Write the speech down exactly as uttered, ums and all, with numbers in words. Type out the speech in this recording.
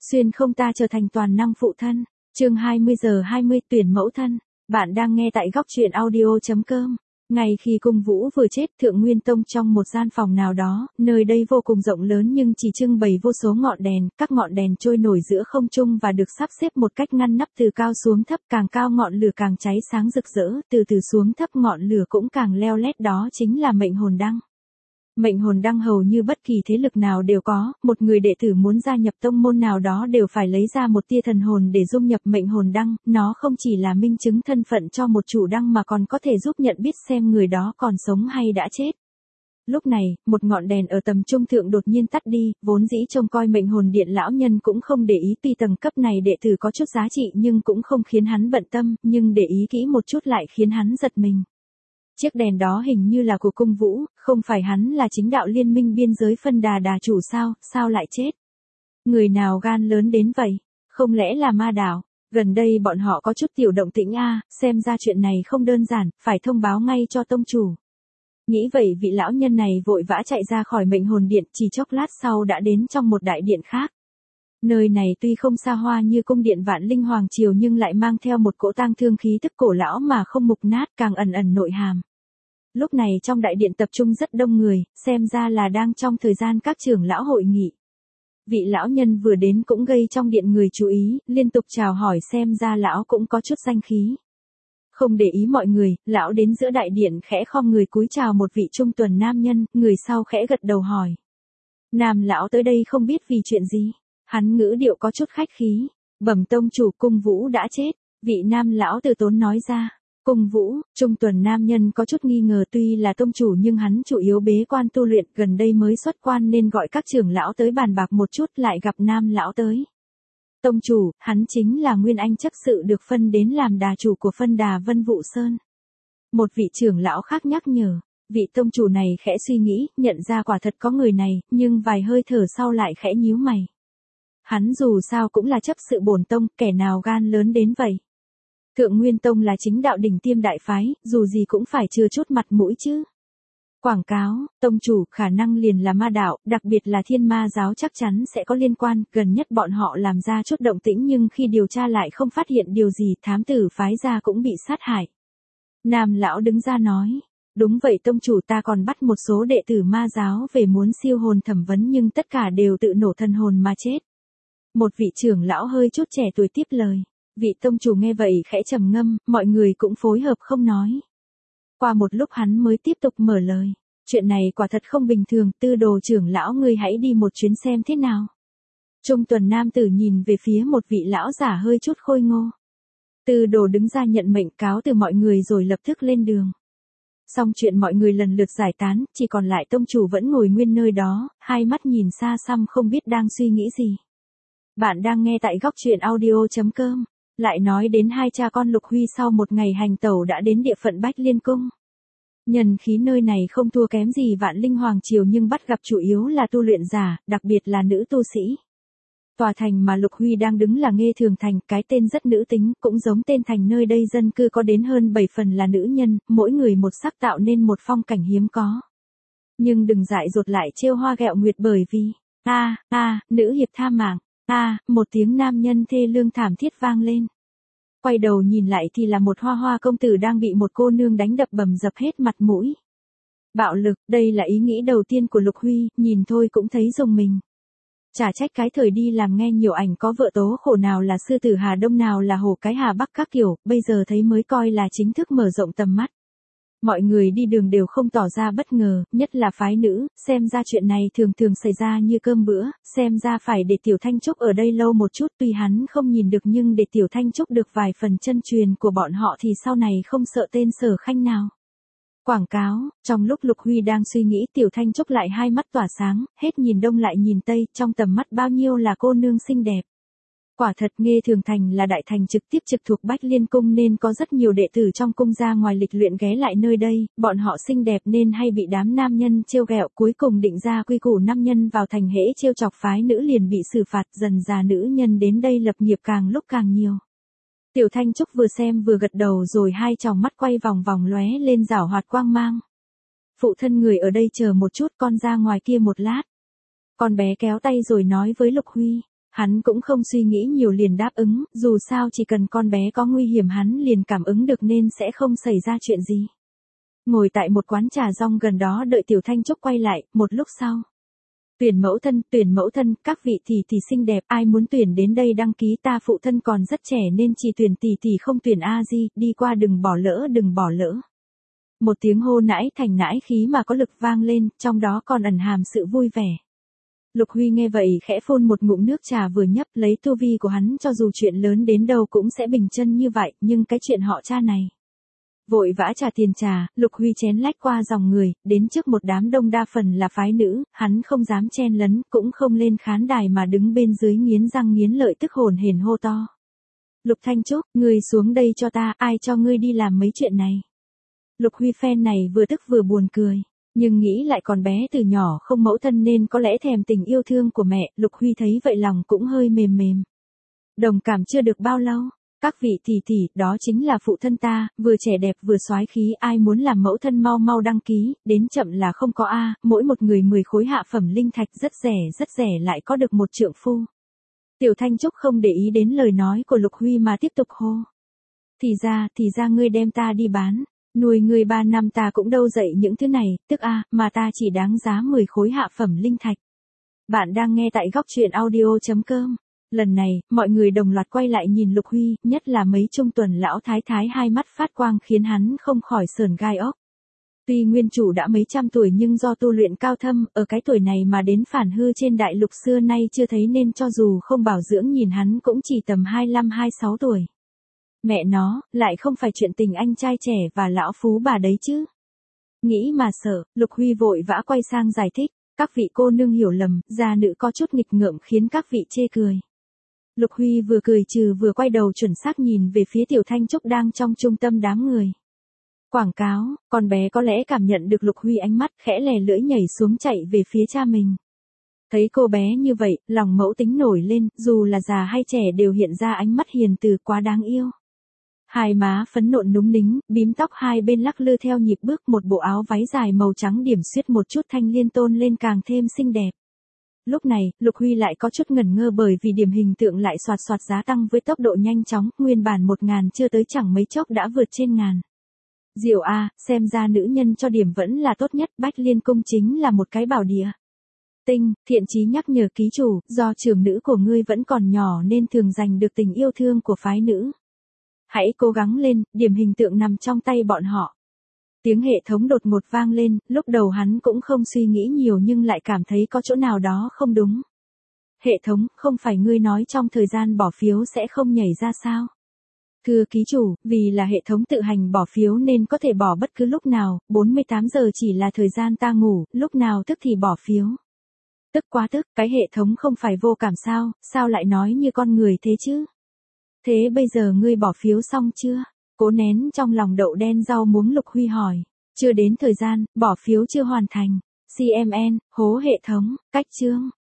Xuyên không ta trở thành toàn năng phụ thân. Chương hai mươi giờ hai mươi tuyển mẫu thân. Bạn đang nghe tại góc truyện audio chấm com. Ngày khi cung Vũ vừa chết, Thượng Nguyên Tông trong một gian phòng nào đó, nơi đây vô cùng rộng lớn nhưng chỉ trưng bày vô số ngọn đèn, các ngọn đèn trôi nổi giữa không trung và được sắp xếp một cách ngăn nắp từ cao xuống thấp, càng cao ngọn lửa càng cháy sáng rực rỡ, từ từ xuống thấp ngọn lửa cũng càng leo lét, đó chính là mệnh hồn đăng. Mệnh hồn đăng hầu như bất kỳ thế lực nào đều có, một người đệ tử muốn gia nhập tông môn nào đó đều phải lấy ra một tia thần hồn để dung nhập mệnh hồn đăng, nó không chỉ là minh chứng thân phận cho một chủ đăng mà còn có thể giúp nhận biết xem người đó còn sống hay đã chết. Lúc này, một ngọn đèn ở tầm trung thượng đột nhiên tắt đi, vốn dĩ trông coi mệnh hồn điện lão nhân cũng không để ý, tuy tầng cấp này đệ tử có chút giá trị nhưng cũng không khiến hắn bận tâm, nhưng để ý kỹ một chút lại khiến hắn giật mình. Chiếc đèn đó hình như là của cung Vũ, không phải hắn là chính đạo liên minh biên giới phân đà đà chủ sao, sao lại chết? Người nào gan lớn đến vậy? Không lẽ là ma đạo? Gần đây bọn họ có chút tiểu động tĩnh a, à, xem ra chuyện này không đơn giản, phải thông báo ngay cho tông chủ. Nghĩ vậy vị lão nhân này vội vã chạy ra khỏi mệnh hồn điện, chỉ chốc lát sau đã đến trong một đại điện khác. Nơi này tuy không xa hoa như cung điện Vạn Linh Hoàng Triều nhưng lại mang theo một cỗ tang thương khí tức cổ lão mà không mục nát, càng ẩn ẩn nội hàm. Lúc này trong đại điện tập trung rất đông người, xem ra là đang trong thời gian các trưởng lão hội nghị. Vị lão nhân vừa đến cũng gây trong điện người chú ý, liên tục chào hỏi, xem ra lão cũng có chút danh khí. Không để ý mọi người, lão đến giữa đại điện khẽ khom người cúi chào một vị trung tuần nam nhân, người sau khẽ gật đầu hỏi. Nam lão tới đây không biết vì chuyện gì. Hắn ngữ điệu có chút khách khí. Bẩm tông chủ, cung Vũ đã chết. Vị nam lão từ tốn nói ra. Cung Vũ, trung tuần nam nhân có chút nghi ngờ, tuy là tông chủ nhưng hắn chủ yếu bế quan tu luyện, gần đây mới xuất quan nên gọi các trưởng lão tới bàn bạc một chút, lại gặp nam lão tới. Tông chủ, hắn chính là Nguyên Anh chấp sự được phân đến làm đà chủ của phân đà Vân Vũ Sơn. Một vị trưởng lão khác nhắc nhở. Vị tông chủ này khẽ suy nghĩ, nhận ra quả thật có người này, nhưng vài hơi thở sau lại khẽ nhíu mày. Hắn dù sao cũng là chấp sự bổn tông, kẻ nào gan lớn đến vậy. Thượng Nguyên Tông là chính đạo đỉnh tiêm đại phái, dù gì cũng phải chừa chút mặt mũi chứ. Quảng cáo, tông chủ khả năng liền là ma đạo, đặc biệt là thiên ma giáo chắc chắn sẽ có liên quan, gần nhất bọn họ làm ra chút động tĩnh nhưng khi điều tra lại không phát hiện điều gì, thám tử phái ra cũng bị sát hại. Nam lão đứng ra nói, đúng vậy tông chủ, ta còn bắt một số đệ tử ma giáo về muốn siêu hồn thẩm vấn nhưng tất cả đều tự nổ thần hồn mà chết. Một vị trưởng lão hơi chút trẻ tuổi tiếp lời. Vị tông chủ nghe vậy khẽ trầm ngâm, mọi người cũng phối hợp không nói. Qua một lúc hắn mới tiếp tục mở lời. Chuyện này quả thật không bình thường, Tư Đồ trưởng lão ngươi hãy đi một chuyến xem thế nào. Trung tuần nam tử nhìn về phía một vị lão giả hơi chút khôi ngô. Tư Đồ đứng ra nhận mệnh cáo từ mọi người rồi lập tức lên đường. Xong chuyện mọi người lần lượt giải tán, chỉ còn lại tông chủ vẫn ngồi nguyên nơi đó, hai mắt nhìn xa xăm không biết đang suy nghĩ gì. Bạn đang nghe tại góc truyện audio chấm com. Lại nói đến hai cha con Lục Huy sau một ngày hành tẩu đã đến địa phận Bách Liên Cung. Nhân khí nơi này không thua kém gì Vạn Linh Hoàng Triều nhưng bắt gặp chủ yếu là tu luyện giả, đặc biệt là nữ tu sĩ. Tòa thành mà Lục Huy đang đứng là Nghê Thường Thành, cái tên rất nữ tính, cũng giống tên thành nơi đây dân cư có đến hơn bảy phần là nữ nhân, mỗi người một sắc tạo nên một phong cảnh hiếm có. Nhưng đừng dại dột lại trêu hoa ghẹo nguyệt bởi vì, a a nữ hiệp tha mạng. A, à, một tiếng nam nhân thê lương thảm thiết vang lên. Quay đầu nhìn lại thì là một hoa hoa công tử đang bị một cô nương đánh đập bầm dập hết mặt mũi. Bạo lực, đây là ý nghĩ đầu tiên của Lục Huy, nhìn thôi cũng thấy rùng mình. Chả trách cái thời đi làm nghe nhiều ảnh có vợ tố khổ nào là sư tử Hà Đông nào là hổ cái Hà Bắc các kiểu, bây giờ thấy mới coi là chính thức mở rộng tầm mắt. Mọi người đi đường đều không tỏ ra bất ngờ, nhất là phái nữ, xem ra chuyện này thường thường xảy ra như cơm bữa, xem ra phải để Tiểu Thanh Trúc ở đây lâu một chút, tuy hắn không nhìn được nhưng để Tiểu Thanh Trúc được vài phần chân truyền của bọn họ thì sau này không sợ tên Sở Khanh nào. Quảng cáo, trong lúc Lục Huy đang suy nghĩ Tiểu Thanh Trúc lại hai mắt tỏa sáng, hết nhìn đông lại nhìn tây, trong tầm mắt bao nhiêu là cô nương xinh đẹp. Quả thật Nghê Thường Thành là đại thành trực tiếp trực thuộc Bách Liên Cung nên có rất nhiều đệ tử trong cung ra ngoài lịch luyện ghé lại nơi đây, bọn họ xinh đẹp nên hay bị đám nam nhân trêu ghẹo, cuối cùng định ra quy củ nam nhân vào thành hễ trêu chọc phái nữ liền bị xử phạt, dần già nữ nhân đến đây lập nghiệp càng lúc càng nhiều. Tiểu Thanh Trúc vừa xem vừa gật đầu rồi hai tròng mắt quay vòng vòng lóe lên giảo hoạt quang mang. Phụ thân người ở đây chờ một chút, con ra ngoài kia một lát. Con bé kéo tay rồi nói với Lục Huy. Hắn cũng không suy nghĩ nhiều liền đáp ứng, dù sao chỉ cần con bé có nguy hiểm hắn liền cảm ứng được nên sẽ không xảy ra chuyện gì. Ngồi tại một quán trà rong gần đó đợi Tiểu Thanh Trúc quay lại, một lúc sau. Tuyển mẫu thân, tuyển mẫu thân, các vị tỷ tỷ xinh đẹp, ai muốn tuyển đến đây đăng ký, ta phụ thân còn rất trẻ nên chỉ tuyển tỷ tỷ không tuyển a di, đi qua đừng bỏ lỡ đừng bỏ lỡ. Một tiếng hô nãi thành nãi khí mà có lực vang lên, trong đó còn ẩn hàm sự vui vẻ. Lục Huy nghe vậy khẽ phun một ngụm nước trà vừa nhấp, lấy tu vi của hắn cho dù chuyện lớn đến đâu cũng sẽ bình chân như vậy, nhưng cái chuyện họ cha này. Vội vã trả tiền trà, Lục Huy chén lách qua dòng người, đến trước một đám đông đa phần là phái nữ, hắn không dám chen lấn, cũng không lên khán đài mà đứng bên dưới nghiến răng nghiến lợi tức hồn hển hô to. Lục Thanh Trúc, ngươi xuống đây cho ta, ai cho ngươi đi làm mấy chuyện này? Lục Huy phen này vừa tức vừa buồn cười, nhưng nghĩ lại còn bé từ nhỏ không mẫu thân nên có lẽ thèm tình yêu thương của mẹ, Lục Huy thấy vậy lòng cũng hơi mềm mềm. Đồng cảm chưa được bao lâu. Các vị tỷ tỷ, đó chính là phụ thân ta, vừa trẻ đẹp vừa soái khí, ai muốn làm mẫu thân mau mau đăng ký, đến chậm là không có a, mỗi một người mười khối hạ phẩm linh thạch rất rẻ rất rẻ lại có được một trượng phu. Tiểu Thanh Trúc không để ý đến lời nói của Lục Huy mà tiếp tục hô. Thì ra, thì ra ngươi đem ta đi bán, nuôi ngươi ba năm ta cũng đâu dậy những thứ này, tức a, mà ta chỉ đáng giá mười khối hạ phẩm linh thạch. Bạn đang nghe tại góc truyện audio chấm com. Lần này, mọi người đồng loạt quay lại nhìn Lục Huy, nhất là mấy trung tuần lão thái thái hai mắt phát quang khiến hắn không khỏi sờn gai óc. Tuy nguyên chủ đã mấy trăm tuổi nhưng do tu luyện cao thâm, ở cái tuổi này mà đến phản hư trên đại lục xưa nay chưa thấy nên cho dù không bảo dưỡng nhìn hắn cũng chỉ tầm hai mươi lăm hai mươi sáu tuổi. Mẹ nó, lại không phải chuyện tình anh trai trẻ và lão phú bà đấy chứ. Nghĩ mà sợ, Lục Huy vội vã quay sang giải thích, các vị cô nương hiểu lầm, gia nữ có chút nghịch ngợm khiến các vị chê cười. Lục Huy vừa cười trừ vừa quay đầu chuẩn xác nhìn về phía Tiểu Thanh Trúc đang trong trung tâm đám người. Quảng cáo, con bé có lẽ cảm nhận được Lục Huy ánh mắt khẽ lè lưỡi nhảy xuống chạy về phía cha mình. Thấy cô bé như vậy, lòng mẫu tính nổi lên, dù là già hay trẻ đều hiện ra ánh mắt hiền từ quá đáng yêu. Hai má phấn nộn núng nính, bím tóc hai bên lắc lư theo nhịp bước, một bộ áo váy dài màu trắng điểm xuyết một chút thanh liên tôn lên càng thêm xinh đẹp. Lúc này, Lục Huy lại có chút ngẩn ngơ bởi vì điểm hình tượng lại xoạt xoạt giá tăng với tốc độ nhanh chóng, nguyên bản một ngàn chưa tới chẳng mấy chốc đã vượt trên ngàn. Diệu a, xem ra nữ nhân cho điểm vẫn là tốt nhất, Bách Liên Cung chính là một cái bảo địa. Tinh, thiện chí nhắc nhở ký chủ, do trưởng nữ của ngươi vẫn còn nhỏ nên thường giành được tình yêu thương của phái nữ. Hãy cố gắng lên, điểm hình tượng nằm trong tay bọn họ. Tiếng hệ thống đột ngột vang lên, lúc đầu hắn cũng không suy nghĩ nhiều nhưng lại cảm thấy có chỗ nào đó không đúng. Hệ thống, không phải ngươi nói trong thời gian bỏ phiếu sẽ không nhảy ra sao? Thưa ký chủ, vì là hệ thống tự hành bỏ phiếu nên có thể bỏ bất cứ lúc nào, bốn mươi tám giờ chỉ là thời gian ta ngủ, lúc nào tức thì bỏ phiếu. Tức quá tức, cái hệ thống không phải vô cảm sao, sao lại nói như con người thế chứ? Thế bây giờ ngươi bỏ phiếu xong chưa? Cố nén trong lòng đậu đen rau muống Lục Huy hỏi. Chưa đến thời gian, bỏ phiếu chưa hoàn thành. xê em en, hố hệ thống, cách chương.